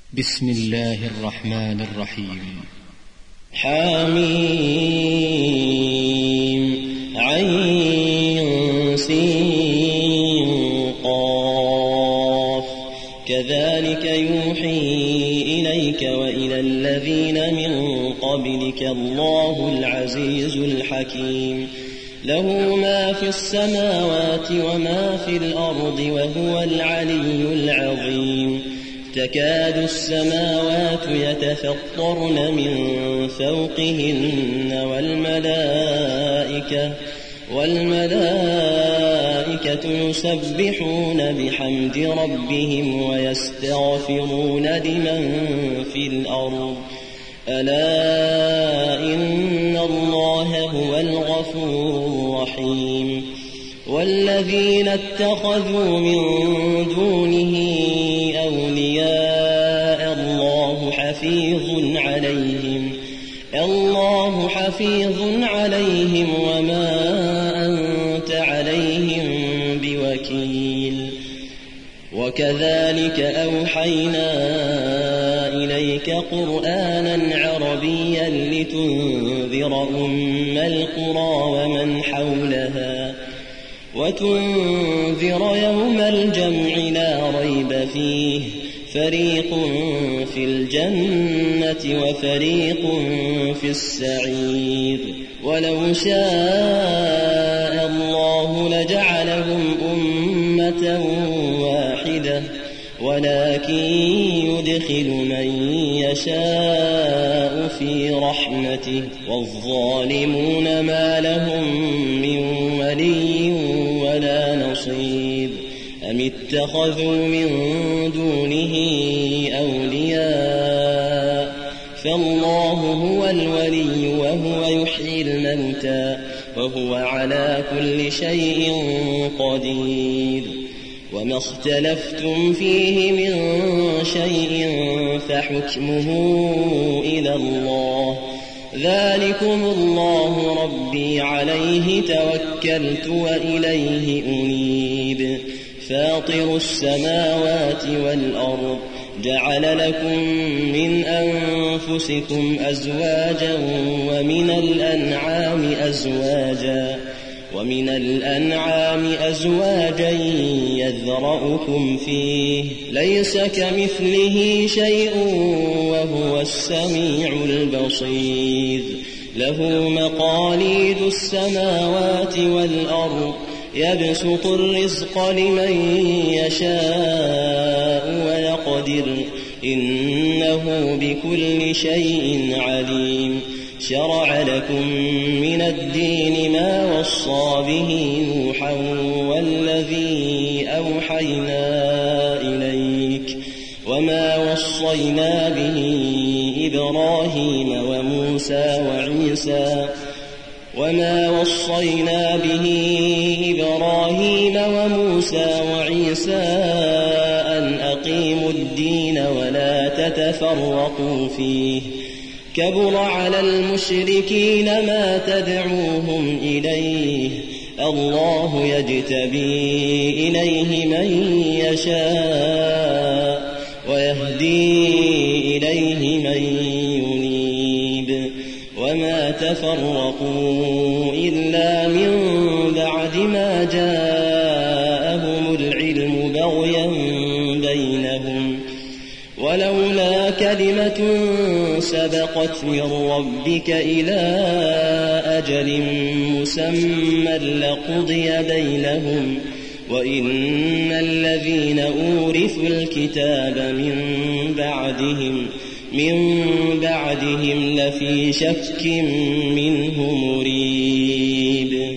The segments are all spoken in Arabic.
بسم الله الرحمن الرحيم. حميم عين سين قاف كذلك يوحي إليك وإلى الذين من قبلك الله العزيز الحكيم له ما في السماوات وما في الأرض وهو العلي العظيم تكاد السماوات يتفطرن من فوقهن والملائكة يسبحون بحمد ربهم ويستغفرون لمن في الأرض ألا إن الله هو الغفور الرحيم والذين اتخذوا من دونه أولياء الله حفيظ عليهم وما أنت عليهم بوكيل وكذلك أوحينا إليك قرآنا عربيا لتنذر أم القرى ومن حولها وتنذر يوم الجمع لا ريب فيه فريق في الجنة وفريق في السعير ولو شاء الله لجعلهم أمة واحدة ولكن يدخل من يشاء في رحمته والظالمون ما لهم من ولي ولا نصير أم اتخذوا من دونه أولياء فالله هو الولي وهو يحيي الموتى وهو على كل شيء قدير وما اختلفتم فيه من شيء فحكمه إلى الله ذلكم الله ربي عليه توكلت وإليه أنيب فاطر السماوات والأرض جعل لكم من أنفسكم أزواجا ومن الأنعام أزواجا يذرأكم فيه ليس كمثله شيء وهو السميع البصير له مقاليد السماوات والأرض يبسط الرزق لمن يشاء ويقدر إنه بكل شيء عليم شرع لكم من الدين ما وصى به نوحا والذي أوحينا إليك وما وصينا به إبراهيم وموسى وعيسى أن أقيموا الدين ولا تتفرقوا فيه كبر على المشركين ما تدعوهم إليه الله يجتبي إليه من يشاء ويهدي إليه من ينيب وما تفرقوا إلا من بعد ما جاءهم العلم بغيا بينهم ولولا كلمة سبقت من ربك إلى أجل مسمى لقضي بينهم وإن الذين أورثوا الكتاب من بعدهم لفي شك منه مريب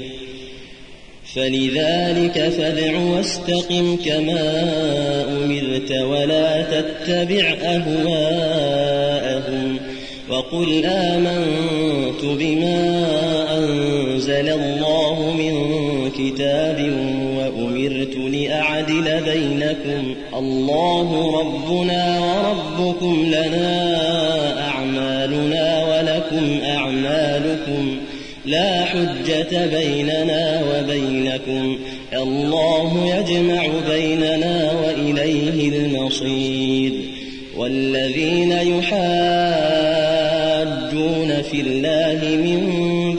فلذلك فادع واستقم كما أمرت ولا تتبع أهواءهم وقل آمنت بما أنزل الله من كتاب وأمرت لأعدل بينكم الله ربنا وربكم لنا أعمالنا ولكم أعمالكم لا حجة بيننا وبينكم الله يجمع بيننا وإليه المصير والذين يحاجون في الله من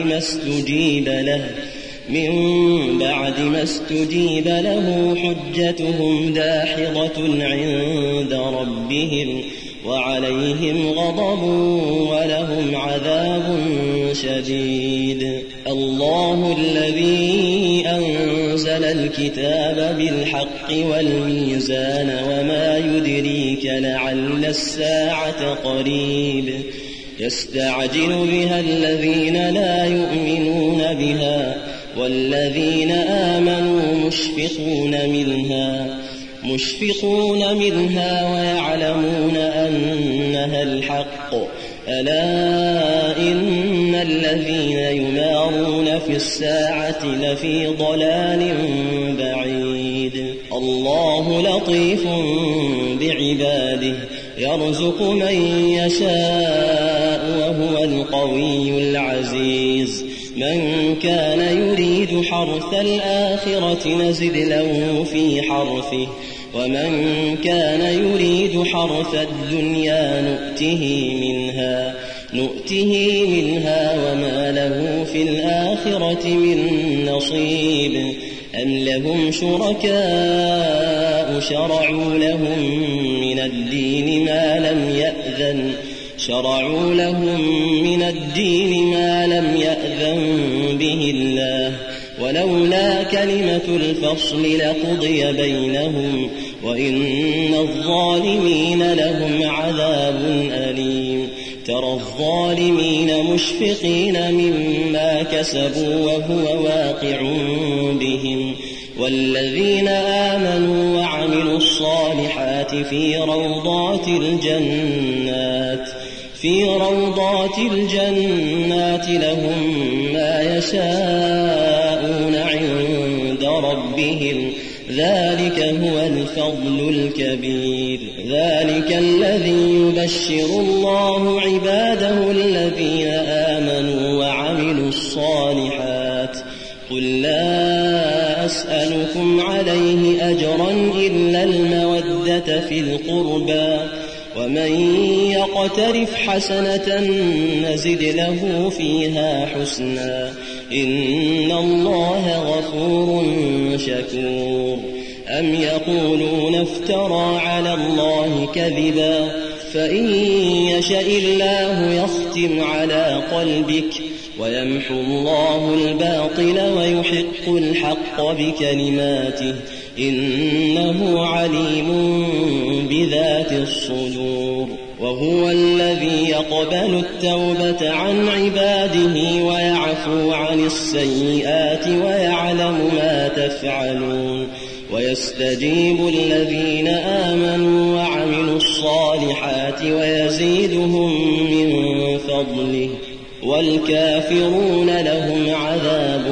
بعد ما استجيب له حجتهم داحضة عند ربهم وعليهم غضب ولهم عذاب شديد. الله الذي أنزل الكتاب بالحق والميزان وما يدريك لعل الساعة قريب يستعجل بها الذين لا يؤمنون بها والذين آمنوا مشفقون منها ويعلمون أنها الحق. ألا إن الذين يمارون في الساعة لفي ضلال بعيد. الله لطيف بعباده يرزق من يشاء وهو القوي العزيز. من كان يريد حرث الآخرة نزد له في حرثه ومن كان يريد حرث الدنيا نؤته منها وما له في الآخرة من نصيب. أم لهم شركاء شرعوا لهم من الدين ما لم يأذن به الله ولولا كلمة الفصل لقضي بينهم وإن الظالمين لهم عذاب أليم. ترى الظالمين مشفقين مما كسبوا وهو واقع بهم والذين آمنوا وعملوا الصالحات في روضات الجنات لهم ما يشاءون عند ربهم ذلك هو الفضل الكبير. ذلك الذي يبشر الله عباده الذين آمنوا وعملوا الصالحات. قل لا أسألكم عليه أجرا إلا المودة في القربى ومن يقترف حسنة نزد له فيها حسنا إن الله غفور شكور. أم يقولون افترى على الله كذبا فإن يشأ الله يختم على قلبك ويمحو الله الباطل ويحق الحق بكلماته إنه عليم بذات الصدور. وهو الذي يقبل التوبة عن عباده ويعفو عن السيئات ويعلم ما تفعلون ويستجيب الذين آمنوا وعملوا الصالحات ويزيدهم من فضله والكافرون لهم عذاب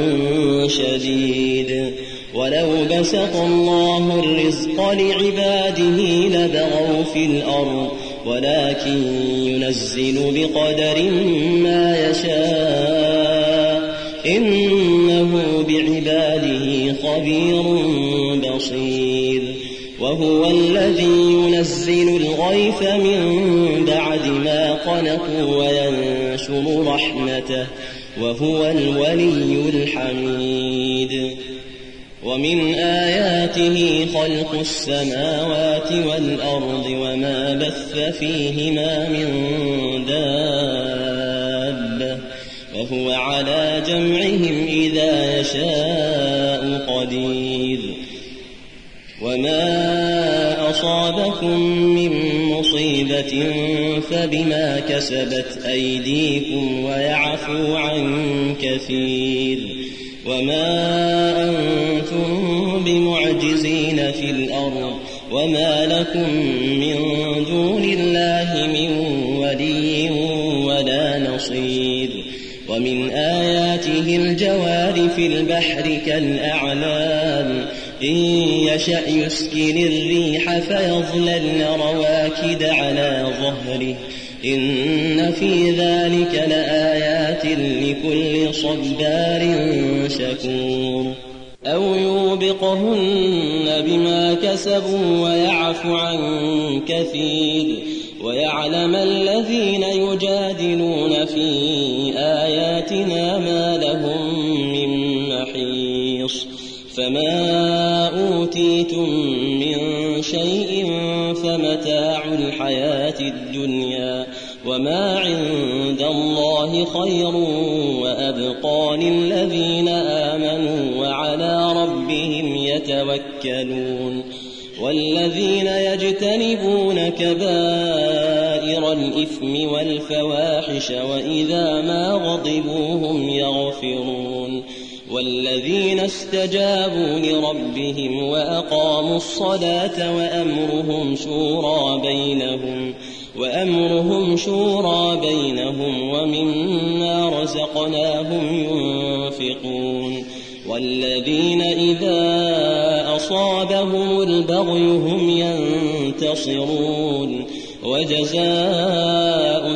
شديد. ولو بسط الله الرزق لعباده لبغوا في الأرض ولكن ينزل بقدر ما يشاء إنه بعباده خبير بصير. وهو الذي ينزل الغيث من بعد ما قنطوا وينشر رحمته وهو الولي الحميد. ومن آياته خلق السماوات والأرض وما بث فيهما من دابة وهو على جمعهم إذا يشاء قدير. وما أصابكم من مصيبة فبما كسبت أيديكم ويعفو عن كثير. وما أنتم بمعجزين في الأرض وما لكم من دون الله من ولي ولا نصير. ومن آياته الجوار في البحر كالأعلام إن يشأ يسكن الريح فيظللن رواكد على ظهره إن في ذلك لآيات لكل صبار شكور. أو يوبقهن بما كسبوا ويعفو عن كثير ويعلم الذين يجادلون في آياتنا ما لهم من محيص فما أوتيتم من شيء فمتاع الحياة الدنيا وما عند الله خير وأبقى للذين آمنوا وعلى ربهم يتوكلون والذين يجتنبون كبائر الإثم والفواحش وإذا ما غضبوا هم يغفرون والذين استجابوا لربهم وأقاموا الصلاة وأمرهم شورى بينهم ومما رزقناهم ينفقون والذين إذا أصابهم البغي هم ينتصرون وجزاء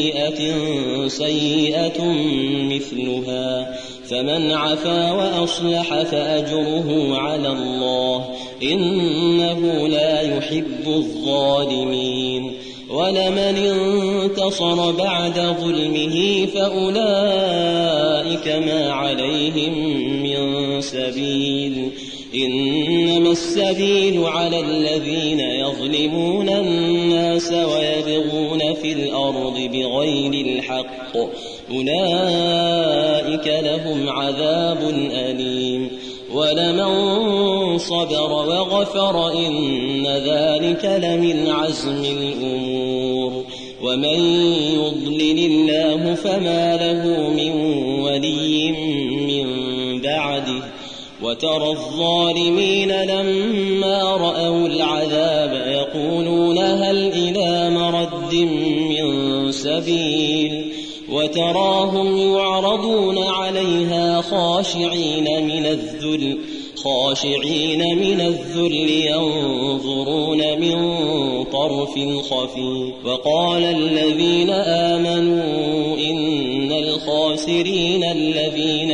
سيئة مثلها فمن عفا وأصلح فأجره على الله إنه لا يحب الظالمين ولمن انتصر بعد ظلمه فأولئك ما عليهم من سبيل إنما السبيل على الذين يظلمون الناس ويبغون في الأرض بغير الحق أولئك لهم عذاب أليم ولمن صبر وغفر إن ذلك لمن عزم الأمور ومن يضلل الله فما له من ولي من بعده وترى الظالمين لما رأوا العذاب يقولون هل إلى مرد من سبيل وتراهم يعرضون عليها خاشعين من الذل ينظرون من طرف خفي وقال الذين آمنوا إن الخاسرين الذين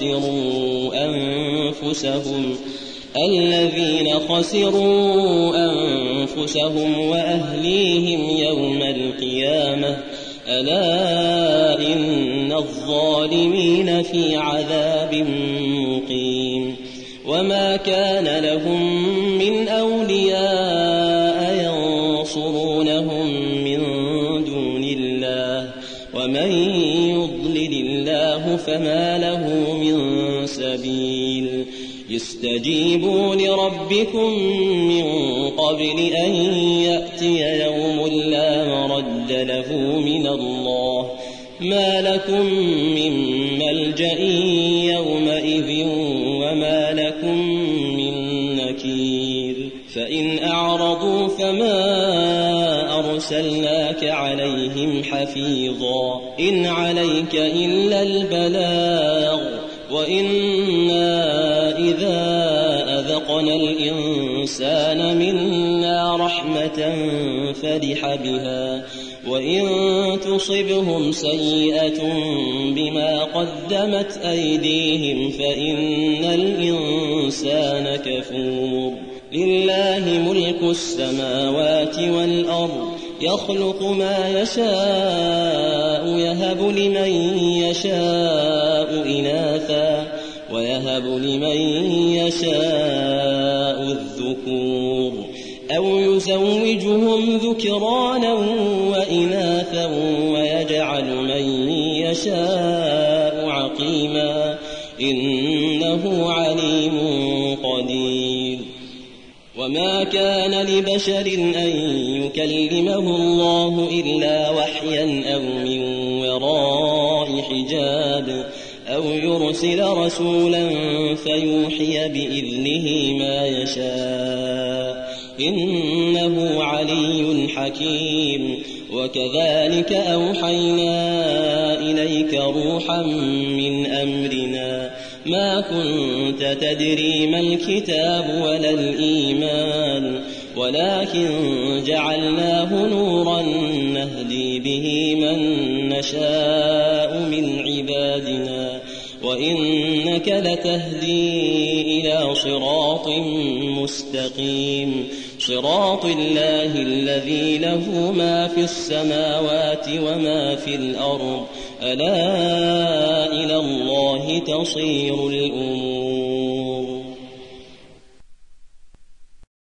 خسروا أنفسهم وأهليهم يوم القيامة ألا إن الظالمين في عذاب مقيم وما كان لهم من أولياء ينصرونهم من دون الله ومن يضلل الله فما له من سبيل يستجيبوا لربكم من قبل أن يأتي يوم لا مرد له من الله ما لكم من ملجأ يومئذ وما لكم من نكير فإن أعرضوا فما أرسلناك عليهم حفيظا إن عليك إلا البلاغ وإنا إذا أذقنا الإنسان منا رحمة فرح بها وإن تصبهم سيئة بما قدمت أيديهم فإن الإنسان كفور لله ملك السماوات والأرض يخلق ما يشاء يهب لمن يشاء إناثا ويهب لمن يشاء الذكور أو يزوجهم ذكرانا وإناثا ويجعل من يشاء عقيما إنه عليم قدير وما كان لبشر أن يكلمه الله إلا وحيا أو من وراء حجاب أو يرسل رسولا فيوحي بإذنه ما يشاء إنه علي حكيم وكذلك أوحينا إليك روحا من أمرنا ما كنت تدري ما الكتاب ولا الإيمان ولكن جعلناه نورا نهدي به من نشاء من عبادنا وإنك لتهدي إلى صراط مستقيم صراط الله الذي له ما في السماوات وما في الأرض ألا إلى الله تصير الأمور